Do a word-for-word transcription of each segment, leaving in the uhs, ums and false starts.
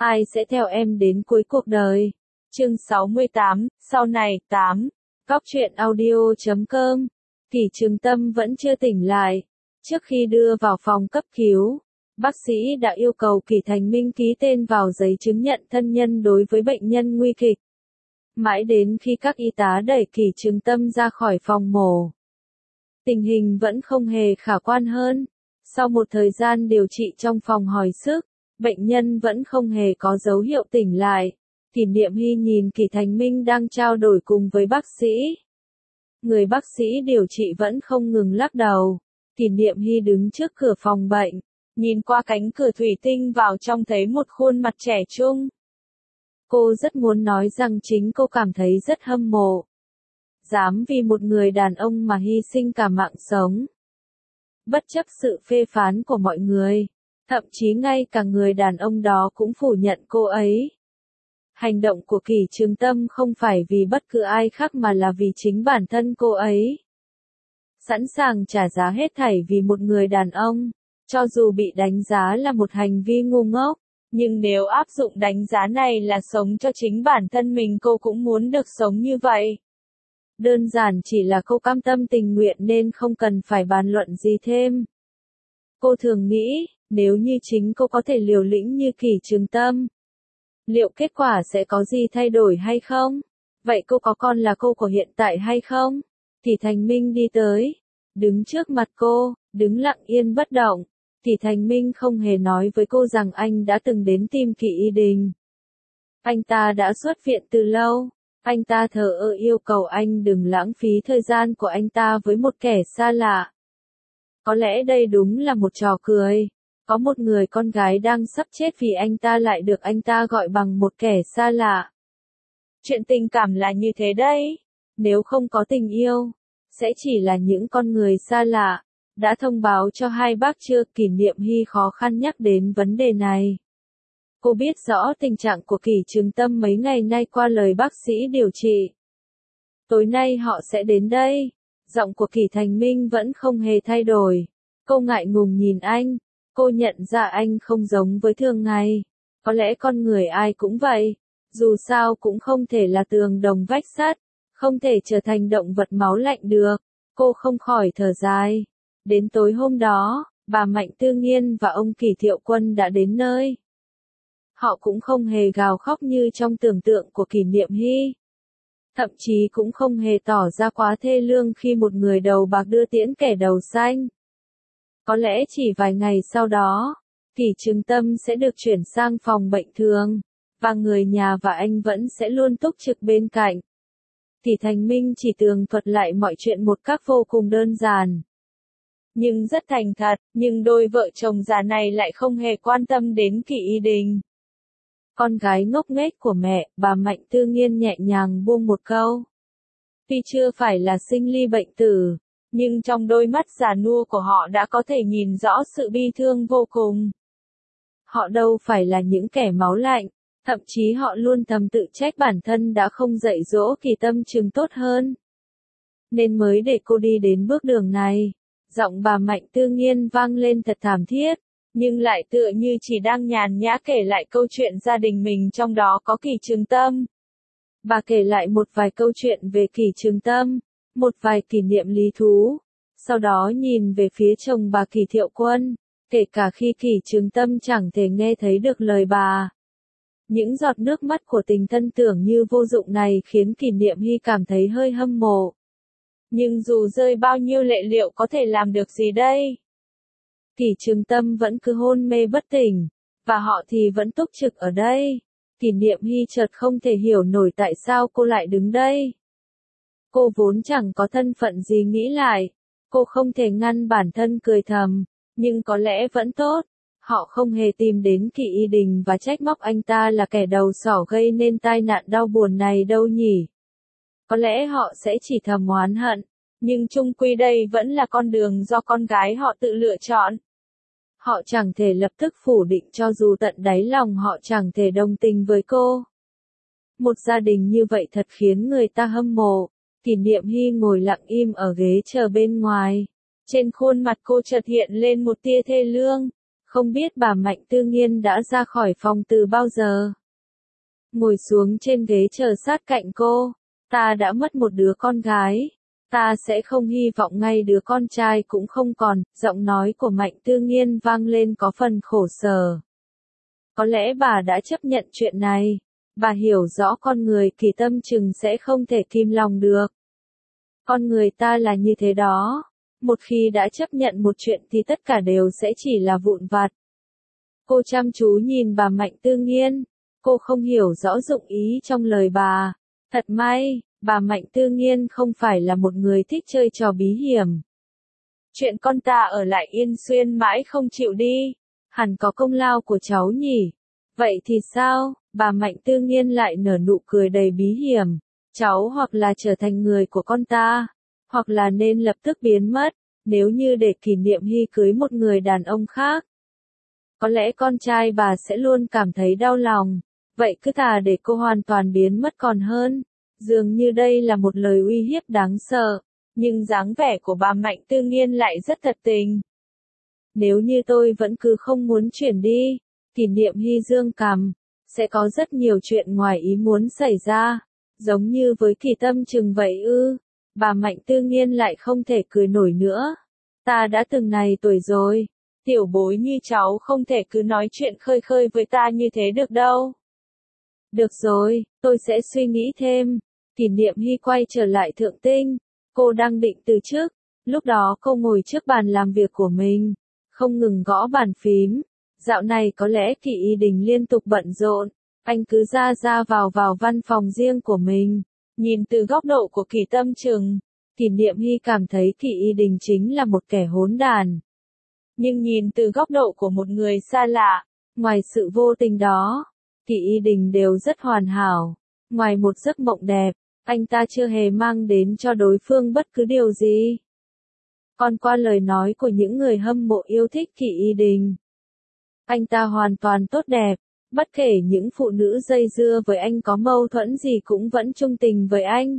Ai sẽ theo em đến cuối cuộc đời? Chương sáu mươi tám, sau này, tám. Góc truyện audio chấm com. Kỷ Trường Tâm vẫn chưa tỉnh lại. Trước khi đưa vào phòng cấp cứu, bác sĩ đã yêu cầu Kỷ Thành Minh ký tên vào giấy chứng nhận thân nhân đối với bệnh nhân nguy kịch. Mãi đến khi các y tá đẩy Kỷ Trường Tâm ra khỏi phòng mổ, tình hình vẫn không hề khả quan hơn. Sau một thời gian điều trị trong phòng hồi sức, bệnh nhân vẫn không hề có dấu hiệu tỉnh lại. Kỷ Niệm Hy nhìn Kỷ Thành Minh đang trao đổi cùng với bác sĩ. Người bác sĩ điều trị vẫn không ngừng lắc đầu. Kỷ Niệm Hy đứng trước cửa phòng bệnh, nhìn qua cánh cửa thủy tinh vào trong thấy một khuôn mặt trẻ trung. Cô rất muốn nói rằng chính cô cảm thấy rất hâm mộ. Dám vì một người đàn ông mà hy sinh cả mạng sống. Bất chấp sự phê phán của mọi người, thậm chí ngay cả người đàn ông đó cũng phủ nhận cô ấy. Hành động của Kỷ Trường Tâm không phải vì bất cứ ai khác mà là vì chính bản thân cô ấy. Sẵn sàng trả giá hết thảy vì một người đàn ông, cho dù bị đánh giá là một hành vi ngu ngốc, nhưng nếu áp dụng đánh giá này là sống cho chính bản thân mình, cô cũng muốn được sống như vậy. Đơn giản chỉ là cô cam tâm tình nguyện nên không cần phải bàn luận gì thêm. Cô thường nghĩ, nếu như chính cô có thể liều lĩnh như Kỷ Trường Tâm, liệu kết quả sẽ có gì thay đổi hay không? Vậy cô có còn là cô của hiện tại hay không? Kỷ Thành Minh đi tới, đứng trước mặt cô, đứng lặng yên bất động. Kỷ Thành Minh không hề nói với cô rằng anh đã từng đến tìm Kỷ Y Đình. Anh ta đã xuất viện từ lâu. Anh ta thờ ơ yêu cầu anh đừng lãng phí thời gian của anh ta với một kẻ xa lạ. Có lẽ đây đúng là một trò cười. Có một người con gái đang sắp chết vì anh ta lại được anh ta gọi bằng một kẻ xa lạ. Chuyện tình cảm là như thế đấy. Nếu không có tình yêu, sẽ chỉ là những con người xa lạ. Đã thông báo cho hai bác chưa? Kỷ Niệm Hy khó khăn nhắc đến vấn đề này. Cô biết rõ tình trạng của Kỷ Trường Tâm mấy ngày nay qua lời bác sĩ điều trị. Tối nay họ sẽ đến đây. Giọng của Kỷ Thành Minh vẫn không hề thay đổi. Cô ngại ngùng nhìn anh. Cô nhận ra anh không giống với thường ngày. Có lẽ con người ai cũng vậy. Dù sao cũng không thể là tường đồng vách sắt. Không thể trở thành động vật máu lạnh được. Cô không khỏi thở dài. Đến tối hôm đó, bà Mạnh Tư Nghiên và ông Kỷ Thiệu Quân đã đến nơi. Họ cũng không hề gào khóc như trong tưởng tượng của Kỷ Niệm Hy. Thậm chí cũng không hề tỏ ra quá thê lương khi một người đầu bạc đưa tiễn kẻ đầu xanh. Có lẽ chỉ vài ngày sau đó, Kỷ Trường Tâm sẽ được chuyển sang phòng bệnh thường, và người nhà và anh vẫn sẽ luôn túc trực bên cạnh. Kỷ Thành Minh chỉ tường thuật lại mọi chuyện một cách vô cùng đơn giản. Nhưng rất thành thật, nhưng đôi vợ chồng già này lại không hề quan tâm đến Kỷ Y Đình. Con gái ngốc nghếch của mẹ, bà Mạnh Tư Nghiên nhẹ nhàng buông một câu. Tuy chưa phải là sinh ly bệnh tử, nhưng trong đôi mắt già nua của họ đã có thể nhìn rõ sự bi thương vô cùng. Họ đâu phải là những kẻ máu lạnh, thậm chí họ luôn thầm tự trách bản thân đã không dạy dỗ Kỷ Tâm Trường tốt hơn. Nên mới để cô đi đến bước đường này. Giọng bà Mạnh Tư Nghiên vang lên thật thảm thiết, nhưng lại tựa như chỉ đang nhàn nhã kể lại câu chuyện gia đình mình, trong đó có Kỷ Trường Tâm. Bà kể lại một vài câu chuyện về Kỷ Trường Tâm, một vài kỷ niệm lý thú. Sau đó nhìn về phía chồng bà Kỷ Thiệu Quân, kể cả khi Kỷ Trường Tâm chẳng thể nghe thấy được lời bà. Những giọt nước mắt của tình thân tưởng như vô dụng này khiến Kỷ Niệm Hy cảm thấy hơi hâm mộ. Nhưng dù rơi bao nhiêu lệ liệu có thể làm được gì đây? Kỷ Trường Tâm vẫn cứ hôn mê bất tỉnh, và họ thì vẫn túc trực ở đây. Kỷ Niệm Hy chợt không thể hiểu nổi tại sao cô lại đứng đây. Cô vốn chẳng có thân phận gì, nghĩ lại. Cô không thể ngăn bản thân cười thầm, nhưng có lẽ vẫn tốt. Họ không hề tìm đến Kỷ Y Đình và trách móc anh ta là kẻ đầu sỏ gây nên tai nạn đau buồn này đâu nhỉ? Có lẽ họ sẽ chỉ thầm oán hận, nhưng chung quy đây vẫn là con đường do con gái họ tự lựa chọn. Họ chẳng thể lập tức phủ định cho dù tận đáy lòng họ chẳng thể đồng tình với cô. Một gia đình như vậy thật khiến người ta hâm mộ. Kỷ Niệm Hy ngồi lặng im ở ghế chờ bên ngoài. Trên khuôn mặt cô chợt hiện lên một tia thê lương. Không biết bà Mạnh Tư Nghiên đã ra khỏi phòng từ bao giờ. Ngồi xuống trên ghế chờ sát cạnh cô. Ta đã mất một đứa con gái. Ta sẽ không hy vọng ngay đứa con trai cũng không còn. Giọng nói của Mạnh Tư Nghiên vang lên có phần khổ sở. Có lẽ bà đã chấp nhận chuyện này. Bà hiểu rõ con người Kỳ Tâm Trừng sẽ không thể kìm lòng được. Con người ta là như thế đó. Một khi đã chấp nhận một chuyện thì tất cả đều sẽ chỉ là vụn vặt. Cô chăm chú nhìn bà Mạnh Tư Nghiên. Cô không hiểu rõ dụng ý trong lời bà. Thật may, bà Mạnh Tư Nghiên không phải là một người thích chơi trò bí hiểm. Chuyện con ta ở lại Yên Xuyên mãi không chịu đi. Hẳn có công lao của cháu nhỉ. Vậy thì sao? Bà Mạnh Tư Nghiên lại nở nụ cười đầy bí hiểm. Cháu hoặc là trở thành người của con ta, hoặc là nên lập tức biến mất, nếu như để Kỷ Niệm Hy cưới một người đàn ông khác. Có lẽ con trai bà sẽ luôn cảm thấy đau lòng, vậy cứ thà để cô hoàn toàn biến mất còn hơn. Dường như đây là một lời uy hiếp đáng sợ, nhưng dáng vẻ của bà Mạnh Tư Nghiên lại rất thật tình. Nếu như tôi vẫn cứ không muốn chuyển đi, Kỷ Niệm Hy dương cằm, sẽ có rất nhiều chuyện ngoài ý muốn xảy ra. Giống như với Kỳ Tâm Trừng vậy ư. Bà Mạnh Tư Nghiên lại không thể cười nổi nữa. Ta đã từng này tuổi rồi. Tiểu bối như cháu không thể cứ nói chuyện khơi khơi với ta như thế được đâu. Được rồi, tôi sẽ suy nghĩ thêm. Kỷ Niệm Hy quay trở lại Thượng Tinh. Cô đang định từ chức. Lúc đó cô ngồi trước bàn làm việc của mình. Không ngừng gõ bàn phím. Dạo này có lẽ Kỷ Y Đình liên tục bận rộn. Anh cứ ra ra vào vào văn phòng riêng của mình. Nhìn từ góc độ của Kỳ Tâm Trừng, Kỷ Niệm Hy cảm thấy Kỷ Y Đình chính là một kẻ hỗn đàn. Nhưng nhìn từ góc độ của một người xa lạ, ngoài sự vô tình đó, Kỷ Y Đình đều rất hoàn hảo. Ngoài một giấc mộng đẹp, anh ta chưa hề mang đến cho đối phương bất cứ điều gì. Còn qua lời nói của những người hâm mộ yêu thích Kỷ Y Đình, anh ta hoàn toàn tốt đẹp. Bất kể những phụ nữ dây dưa với anh có mâu thuẫn gì cũng vẫn trung tình với anh.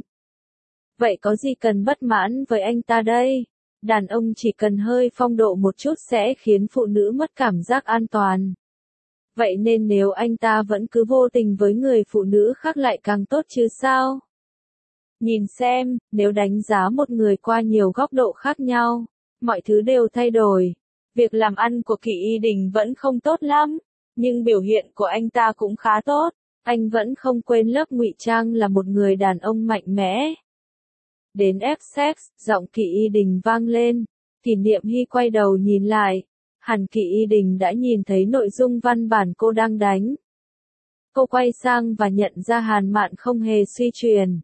Vậy có gì cần bất mãn với anh ta đây? Đàn ông chỉ cần hơi phong độ một chút sẽ khiến phụ nữ mất cảm giác an toàn. Vậy nên nếu anh ta vẫn cứ vô tình với người phụ nữ khác lại càng tốt chứ sao? Nhìn xem, nếu đánh giá một người qua nhiều góc độ khác nhau, mọi thứ đều thay đổi. Việc làm ăn của Kỷ Y Đình vẫn không tốt lắm. Nhưng biểu hiện của anh ta cũng khá tốt, anh vẫn không quên lớp ngụy trang là một người đàn ông mạnh mẽ. Đến Essex, giọng Kỷ Y Đình vang lên, Kỷ Niệm Hy quay đầu nhìn lại, hẳn Kỷ Y Đình đã nhìn thấy nội dung văn bản cô đang đánh. Cô quay sang và nhận ra Hàn Mạn không hề suy truyền.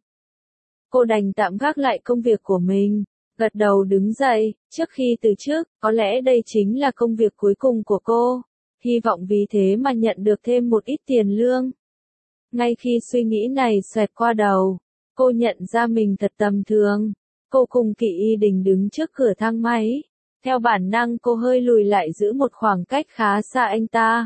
Cô đành tạm gác lại công việc của mình, gật đầu đứng dậy, trước khi từ chức, có lẽ đây chính là công việc cuối cùng của cô. Hy vọng vì thế mà nhận được thêm một ít tiền lương. Ngay khi suy nghĩ này xoẹt qua đầu, cô nhận ra mình thật tầm thường. Cô cùng Kỷ Y Đình đứng trước cửa thang máy. Theo bản năng cô hơi lùi lại giữ một khoảng cách khá xa anh ta.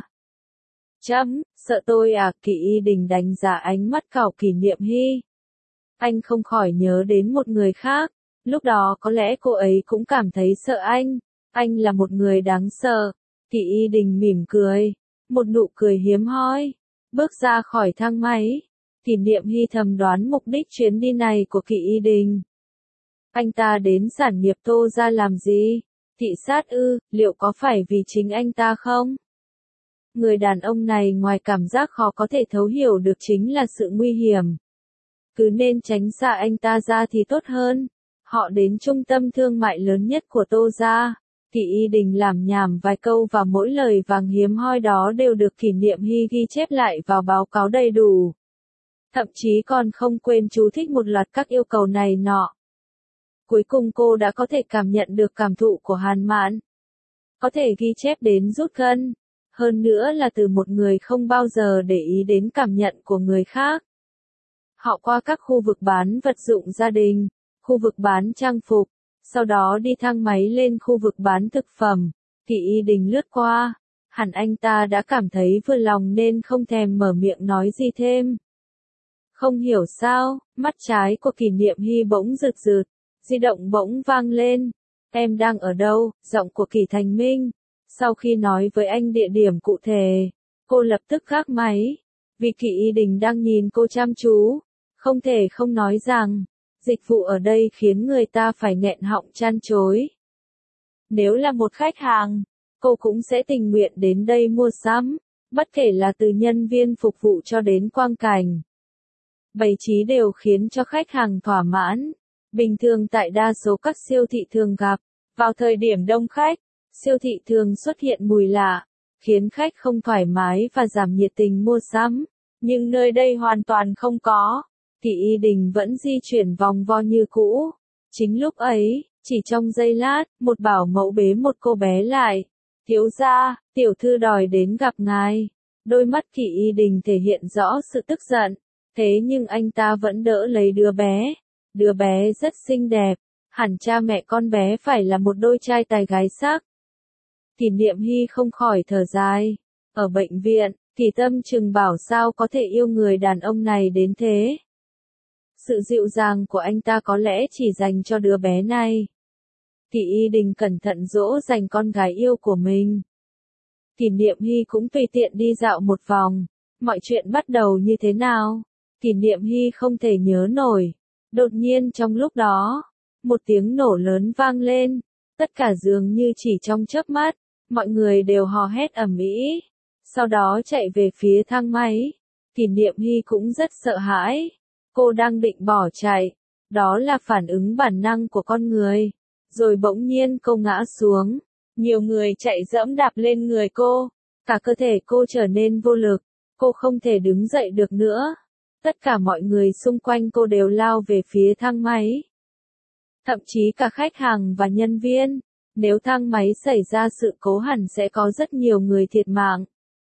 Chấm, sợ tôi à? Kỷ Y Đình đánh giá ánh mắt cào Kỷ Niệm Hy. Anh không khỏi nhớ đến một người khác. Lúc đó có lẽ cô ấy cũng cảm thấy sợ anh. Anh là một người đáng sợ. Kỷ Y Đình mỉm cười, một nụ cười hiếm hoi, bước ra khỏi thang máy. Kỷ Niệm Hy thầm đoán mục đích chuyến đi này của Kỷ Y Đình. Anh ta đến sản nghiệp Tô ra làm gì? Thị sát ư, liệu có phải vì chính anh ta không? Người đàn ông này ngoài cảm giác khó có thể thấu hiểu được chính là sự nguy hiểm. Cứ nên tránh xa anh ta ra thì tốt hơn. Họ đến trung tâm thương mại lớn nhất của Tô ra. Kỷ Y Đình làm nhảm vài câu và mỗi lời vàng hiếm hoi đó đều được Kỷ Niệm Hy ghi chép lại vào báo cáo đầy đủ. Thậm chí còn không quên chú thích một loạt các yêu cầu này nọ. Cuối cùng cô đã có thể cảm nhận được cảm thụ của Hàn Mạn. Có thể ghi chép đến rút gân. Hơn nữa là từ một người không bao giờ để ý đến cảm nhận của người khác. Họ qua các khu vực bán vật dụng gia đình, khu vực bán trang phục. Sau đó đi thang máy lên khu vực bán thực phẩm. Kỷ Y Đình lướt qua. Hẳn anh ta đã cảm thấy vừa lòng nên không thèm mở miệng nói gì thêm. Không hiểu sao, mắt trái của Kỷ Niệm Hy bỗng rực rực. Di động bỗng vang lên. Em đang ở đâu? Giọng của Kỷ Thành Minh. Sau khi nói với anh địa điểm cụ thể, cô lập tức gác máy, vì Kỷ Y Đình đang nhìn cô chăm chú, không thể không nói rằng, dịch vụ ở đây khiến người ta phải nghẹn họng chan chối. Nếu là một khách hàng, cô cũng sẽ tình nguyện đến đây mua sắm, bất kể là từ nhân viên phục vụ cho đến quang cảnh. Bày trí đều khiến cho khách hàng thỏa mãn. Bình thường tại đa số các siêu thị thường gặp, vào thời điểm đông khách, siêu thị thường xuất hiện mùi lạ, khiến khách không thoải mái và giảm nhiệt tình mua sắm. Nhưng nơi đây hoàn toàn không có. Kỷ Y Đình vẫn di chuyển vòng vo như cũ. Chính lúc ấy, chỉ trong giây lát, một bảo mẫu bế một cô bé lại. Thiếu gia, tiểu thư đòi đến gặp ngài. Đôi mắt Kỷ Y Đình thể hiện rõ sự tức giận. Thế nhưng anh ta vẫn đỡ lấy đứa bé. Đứa bé rất xinh đẹp. Hẳn cha mẹ con bé phải là một đôi trai tài gái sắc. Kỷ Niệm Hy không khỏi thở dài. Ở bệnh viện, Kỷ Tâm Trừng bảo sao có thể yêu người đàn ông này đến thế. Sự dịu dàng của anh ta có lẽ chỉ dành cho đứa bé này. Kỷ Y Đình cẩn thận dỗ dành con gái yêu của mình. Kỷ Niệm Hy cũng tùy tiện đi dạo một vòng. Mọi chuyện bắt đầu như thế nào? Kỷ Niệm Hy không thể nhớ nổi. Đột nhiên trong lúc đó, một tiếng nổ lớn vang lên. Tất cả dường như chỉ trong chớp mắt, mọi người đều hò hét ầm ĩ. Sau đó chạy về phía thang máy. Kỷ Niệm Hy cũng rất sợ hãi. Cô đang định bỏ chạy. Đó là phản ứng bản năng của con người. Rồi bỗng nhiên cô ngã xuống. Nhiều người chạy dẫm đạp lên người cô. Cả cơ thể cô trở nên vô lực. Cô không thể đứng dậy được nữa. Tất cả mọi người xung quanh cô đều lao về phía thang máy. Thậm chí cả khách hàng và nhân viên. Nếu thang máy xảy ra sự cố hẳn sẽ có rất nhiều người thiệt mạng.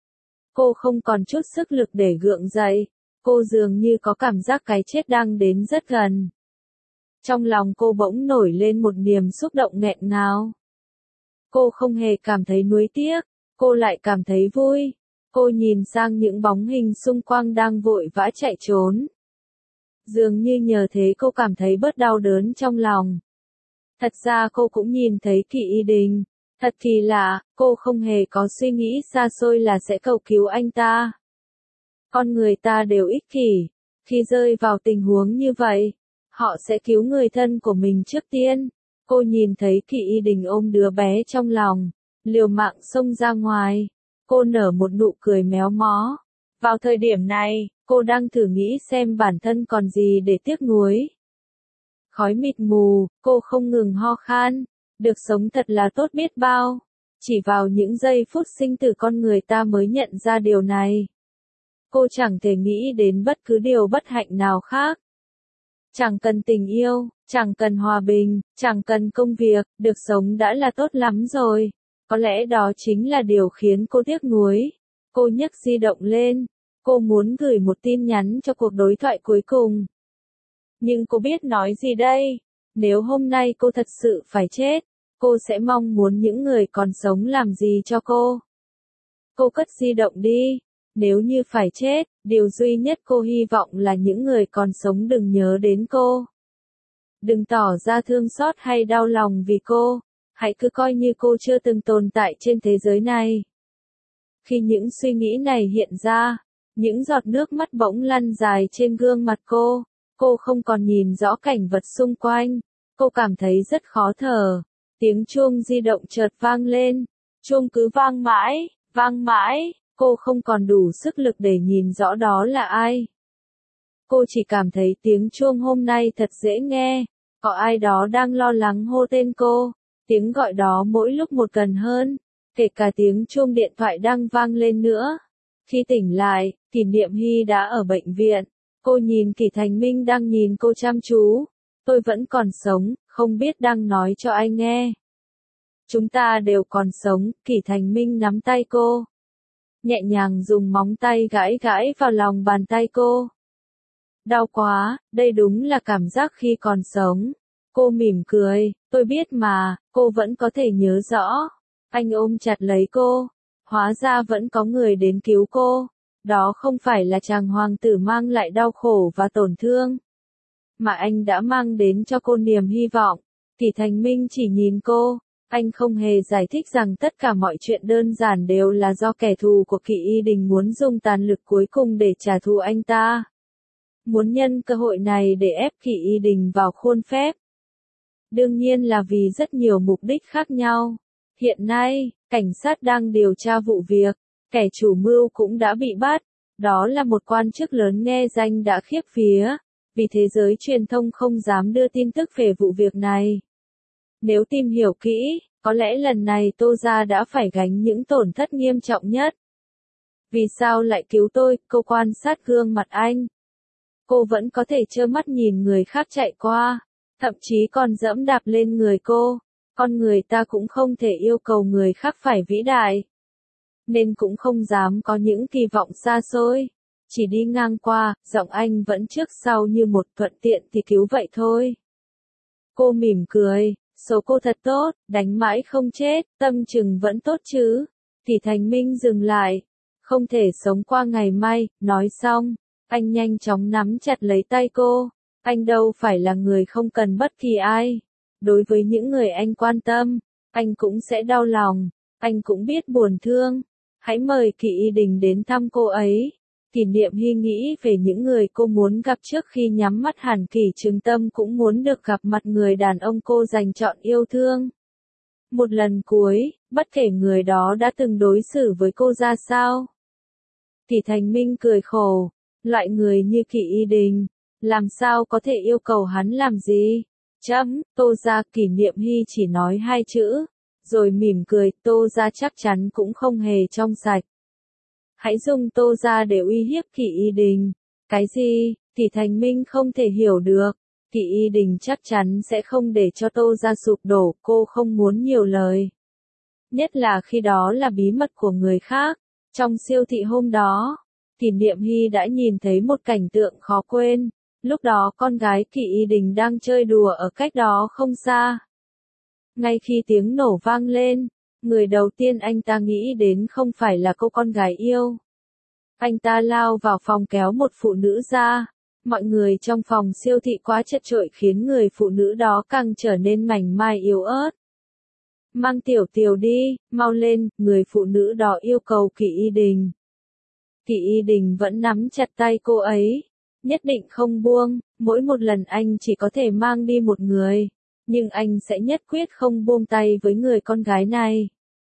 Cô không còn chút sức lực để gượng dậy. Cô dường như có cảm giác cái chết đang đến rất gần. Trong lòng cô bỗng nổi lên một niềm xúc động nghẹn ngào. Cô không hề cảm thấy nuối tiếc, cô lại cảm thấy vui. Cô nhìn sang những bóng hình xung quanh đang vội vã chạy trốn. Dường như nhờ thế cô cảm thấy bớt đau đớn trong lòng. Thật ra cô cũng nhìn thấy Kỷ Y Đình. Thật kỳ lạ, cô không hề có suy nghĩ xa xôi là sẽ cầu cứu anh ta. Con người ta đều ích kỷ. Khi rơi vào tình huống như vậy, họ sẽ cứu người thân của mình trước tiên. Cô nhìn thấy Kỷ Y Đình ôm đứa bé trong lòng, liều mạng xông ra ngoài. Cô nở một nụ cười méo mó. Vào thời điểm này, cô đang thử nghĩ xem bản thân còn gì để tiếc nuối. Khói mịt mù, cô không ngừng ho khan. Được sống thật là tốt biết bao. Chỉ vào những giây phút sinh tử con người ta mới nhận ra điều này. Cô chẳng thể nghĩ đến bất cứ điều bất hạnh nào khác. Chẳng cần tình yêu, chẳng cần hòa bình, chẳng cần công việc, được sống đã là tốt lắm rồi. Có lẽ đó chính là điều khiến cô tiếc nuối. Cô nhấc di động lên. Cô muốn gửi một tin nhắn cho cuộc đối thoại cuối cùng. Nhưng cô biết nói gì đây? Nếu hôm nay cô thật sự phải chết, cô sẽ mong muốn những người còn sống làm gì cho cô. Cô cất di động đi. Nếu như phải chết, điều duy nhất cô hy vọng là những người còn sống đừng nhớ đến cô. Đừng tỏ ra thương xót hay đau lòng vì cô. Hãy cứ coi như cô chưa từng tồn tại trên thế giới này. Khi những suy nghĩ này hiện ra, những giọt nước mắt bỗng lăn dài trên gương mặt cô. Cô không còn nhìn rõ cảnh vật xung quanh. Cô cảm thấy rất khó thở. Tiếng chuông di động chợt vang lên. Chuông cứ vang mãi, vang mãi. Cô không còn đủ sức lực để nhìn rõ đó là ai. Cô chỉ cảm thấy tiếng chuông hôm nay thật dễ nghe. Có ai đó đang lo lắng hô tên cô. Tiếng gọi đó mỗi lúc một gần hơn. Kể cả tiếng chuông điện thoại đang vang lên nữa. Khi tỉnh lại, Kỷ Niệm Hy đã ở bệnh viện. Cô nhìn Kỷ Thành Minh đang nhìn cô chăm chú. Tôi vẫn còn sống, không biết đang nói cho ai nghe. Chúng ta đều còn sống, Kỷ Thành Minh nắm tay cô. Nhẹ nhàng dùng móng tay gãi gãi vào lòng bàn tay cô. Đau quá, đây đúng là cảm giác khi còn sống. Cô mỉm cười, tôi biết mà, cô vẫn có thể nhớ rõ. Anh ôm chặt lấy cô. Hóa ra vẫn có người đến cứu cô. Đó không phải là chàng hoàng tử mang lại đau khổ và tổn thương. Mà anh đã mang đến cho cô niềm hy vọng. Kỷ Thành Minh chỉ nhìn cô. Anh không hề giải thích rằng tất cả mọi chuyện đơn giản đều là do kẻ thù của Kỷ Y Đình muốn dùng tàn lực cuối cùng để trả thù anh ta. Muốn nhân cơ hội này để ép Kỷ Y Đình vào khuôn phép. Đương nhiên là vì rất nhiều mục đích khác nhau. Hiện nay, cảnh sát đang điều tra vụ việc, kẻ chủ mưu cũng đã bị bắt. Đó là một quan chức lớn nghe danh đã khiếp vía, vì thế giới truyền thông không dám đưa tin tức về vụ việc này. Nếu tìm hiểu kỹ, có lẽ lần này Tô Gia đã phải gánh những tổn thất nghiêm trọng nhất. Vì sao lại cứu tôi? Cô quan sát gương mặt anh. Cô vẫn có thể trơ mắt nhìn người khác chạy qua, thậm chí còn dẫm đạp lên người cô. Con người ta cũng không thể yêu cầu người khác phải vĩ đại, nên cũng không dám có những kỳ vọng xa xôi. Chỉ đi ngang qua, giọng anh vẫn trước sau như một thuận tiện thì cứu vậy thôi. Cô mỉm cười, số cô thật tốt, đánh mãi không chết, tâm chừng vẫn tốt chứ. Thì Thành Minh dừng lại, không thể sống qua ngày mai, nói xong, anh nhanh chóng nắm chặt lấy tay cô. Anh đâu phải là người không cần bất kỳ ai. Đối với những người anh quan tâm, anh cũng sẽ đau lòng, anh cũng biết buồn thương. Hãy mời Kỷ Y Đình đến thăm cô ấy. Kỷ Niệm Hy nghĩ về những người cô muốn gặp trước khi nhắm mắt hẳn Kỷ Trường Tâm cũng muốn được gặp mặt người đàn ông cô dành chọn yêu thương. Một lần cuối, bất kể người đó đã từng đối xử với cô ra sao. Kỷ Thành Minh cười khổ, loại người như Kỷ Y Đình, làm sao có thể yêu cầu hắn làm gì? Chấm, Tô Gia. Kỷ Niệm Hy chỉ nói hai chữ, rồi mỉm cười, Tô Gia chắc chắn cũng không hề trong sạch. Hãy dùng Tô Gia để uy hiếp Kỷ Y Đình. Cái gì? Kỷ Thành Minh không thể hiểu được. Kỷ Y Đình chắc chắn sẽ không để cho Tô Gia sụp đổ, cô không muốn nhiều lời. Nhất là khi đó là bí mật của người khác. Trong siêu thị hôm đó, Kỷ Niệm Hy đã nhìn thấy một cảnh tượng khó quên. Lúc đó con gái Kỷ Y Đình đang chơi đùa ở cách đó không xa. Ngay khi tiếng nổ vang lên, người đầu tiên anh ta nghĩ đến không phải là cô con gái yêu. Anh ta lao vào phòng kéo một phụ nữ ra. Mọi người trong phòng siêu thị quá chật chội khiến người phụ nữ đó càng trở nên mảnh mai yếu ớt. Mang Tiểu Tiểu đi, mau lên, người phụ nữ đó yêu cầu Kỷ Y Đình. Kỷ Y Đình vẫn nắm chặt tay cô ấy, nhất định không buông. Mỗi một lần anh chỉ có thể mang đi một người, nhưng anh sẽ nhất quyết không buông tay với người con gái này.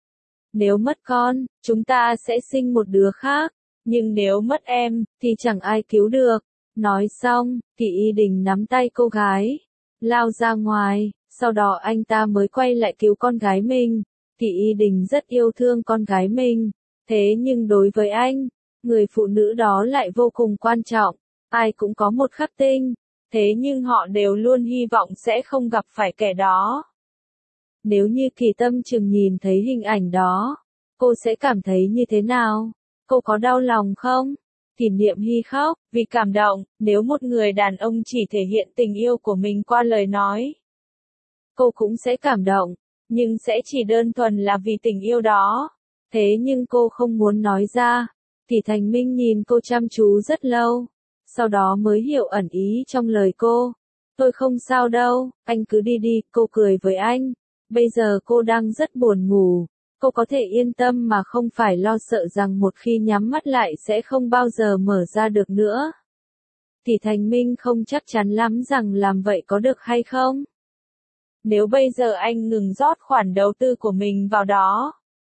Nếu mất con, chúng ta sẽ sinh một đứa khác, nhưng nếu mất em, thì chẳng ai cứu được. Nói xong, Kỷ Y Đình nắm tay cô gái, lao ra ngoài, sau đó anh ta mới quay lại cứu con gái mình. Kỷ Y Đình rất yêu thương con gái mình, thế nhưng đối với anh, người phụ nữ đó lại vô cùng quan trọng. Ai cũng có một khắc tinh, thế nhưng họ đều luôn hy vọng sẽ không gặp phải kẻ đó. Nếu như Kỷ Tâm Trừng nhìn thấy hình ảnh đó, cô sẽ cảm thấy như thế nào? Cô có đau lòng không? Kỷ Niệm Hy khóc, vì cảm động. Nếu một người đàn ông chỉ thể hiện tình yêu của mình qua lời nói, cô cũng sẽ cảm động, nhưng sẽ chỉ đơn thuần là vì tình yêu đó. Thế nhưng cô không muốn nói ra. Kỷ Thành Minh nhìn cô chăm chú rất lâu, sau đó mới hiểu ẩn ý trong lời cô. Tôi không sao đâu, anh cứ đi đi, cô cười với anh. Bây giờ cô đang rất buồn ngủ, cô có thể yên tâm mà không phải lo sợ rằng một khi nhắm mắt lại sẽ không bao giờ mở ra được nữa. Kỷ Thành Minh không chắc chắn lắm rằng làm vậy có được hay không. Nếu bây giờ anh ngừng rót khoản đầu tư của mình vào đó,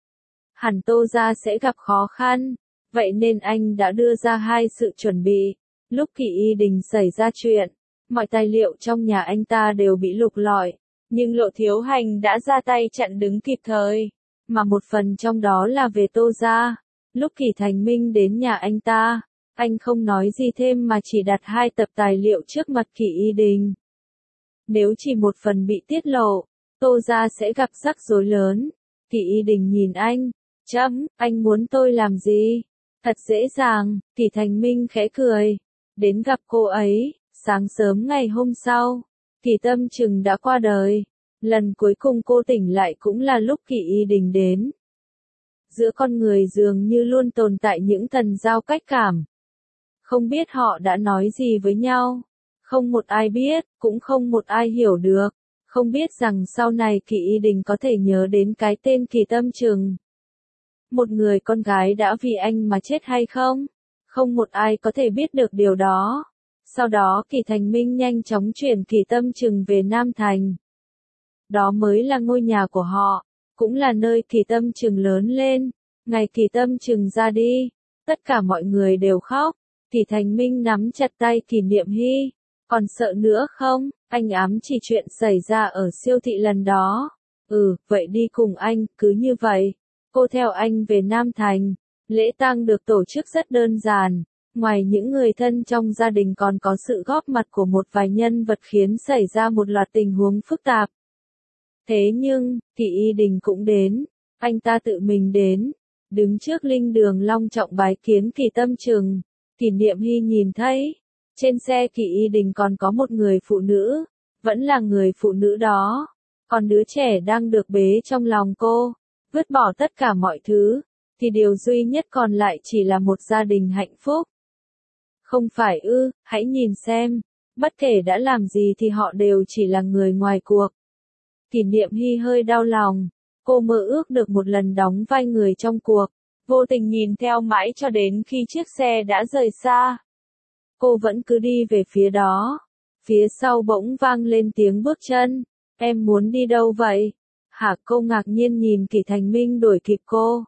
hẳn Tô Gia sẽ gặp khó khăn, vậy nên anh đã đưa ra hai sự chuẩn bị. Lúc Kỷ Y Đình xảy ra chuyện, mọi tài liệu trong nhà anh ta đều bị lục lọi, nhưng Lộ Thiếu Hành đã ra tay chặn đứng kịp thời, mà một phần trong đó là về Tô Gia. Lúc Kỷ Thành Minh đến nhà anh ta, anh không nói gì thêm mà chỉ đặt hai tập tài liệu trước mặt Kỷ Y Đình. Nếu chỉ một phần bị tiết lộ, Tô Gia sẽ gặp rắc rối lớn. Kỷ Y Đình nhìn anh, chấm, anh muốn tôi làm gì? Thật dễ dàng. Kỷ Thành Minh khẽ cười, đến gặp cô ấy. Sáng sớm ngày hôm sau, Kỷ Tâm Trừng đã qua đời. Lần cuối cùng cô tỉnh lại cũng là lúc Kỷ Y Đình đến. Giữa con người dường như luôn tồn tại những thần giao cách cảm. Không biết họ đã nói gì với nhau. Không một ai biết, cũng không một ai hiểu được. Không biết rằng sau này Kỳ Y Đình có thể nhớ đến cái tên Kỳ Tâm Trừng. Một người con gái đã vì anh mà chết hay không? Không một ai có thể biết được điều đó. Sau đó Kỳ Thành Minh nhanh chóng chuyển Kỳ Tâm Trừng về Nam Thành. Đó mới là ngôi nhà của họ, cũng là nơi Kỳ Tâm Trừng lớn lên. Ngày Kỳ Tâm Trừng ra đi, tất cả mọi người đều khóc. Kỳ Thành Minh nắm chặt tay Kỳ Niệm Hy. Còn sợ nữa không? Anh ám chỉ chuyện xảy ra ở siêu thị lần đó. Ừ, vậy đi cùng anh, cứ như vậy. Cô theo anh về Nam Thành. Lễ tang được tổ chức rất đơn giản. Ngoài những người thân trong gia đình còn có sự góp mặt của một vài nhân vật khiến xảy ra một loạt tình huống phức tạp. Thế nhưng, Kỳ Y Đình cũng đến. Anh ta tự mình đến. Đứng trước linh đường long trọng bái kiến Kỳ Tâm Trừng. Kỳ Niệm Hy nhìn thấy. Trên xe Kỳ Y Đình còn có một người phụ nữ. Vẫn là người phụ nữ đó. Còn đứa trẻ đang được bế trong lòng cô. Vứt bỏ tất cả mọi thứ. Thì điều duy nhất còn lại chỉ là một gia đình hạnh phúc. Không phải ư, hãy nhìn xem. Bất kể đã làm gì thì họ đều chỉ là người ngoài cuộc. Kỳ Niệm Hy hơi đau lòng. Cô mơ ước được một lần đóng vai người trong cuộc. Vô tình nhìn theo mãi cho đến khi chiếc xe đã rời xa. Cô vẫn cứ đi về phía đó. Phía sau bỗng vang lên tiếng bước chân. Em muốn đi đâu vậy? Hả? Cô ngạc nhiên nhìn Kỳ Thành Minh đuổi kịp cô.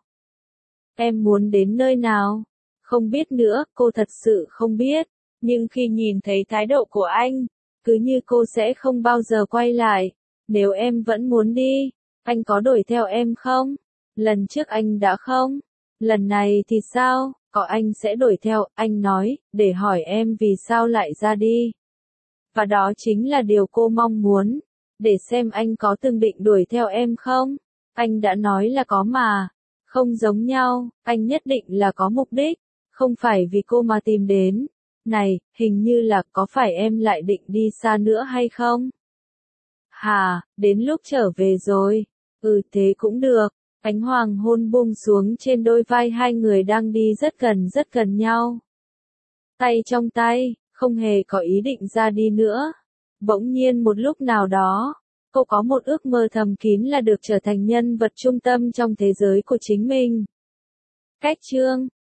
Em muốn đến nơi nào? Không biết nữa, cô thật sự không biết. Nhưng khi nhìn thấy thái độ của anh, cứ như cô sẽ không bao giờ quay lại. Nếu em vẫn muốn đi, anh có đuổi theo em không? Lần trước anh đã không. Lần này thì sao? Có anh sẽ đuổi theo, anh nói, để hỏi em vì sao lại ra đi. Và đó chính là điều cô mong muốn. Để xem anh có từng định đuổi theo em không? Anh đã nói là có mà. Không giống nhau, anh nhất định là có mục đích. Không phải vì cô mà tìm đến. Này, hình như là có phải em lại định đi xa nữa hay không? Hà, đến lúc trở về rồi. Ừ thế cũng được. Ánh hoàng hôn buông xuống trên đôi vai hai người đang đi rất gần rất gần nhau. Tay trong tay, không hề có ý định ra đi nữa. Bỗng nhiên một lúc nào đó, cô có một ước mơ thầm kín là được trở thành nhân vật trung tâm trong thế giới của chính mình. Cách chương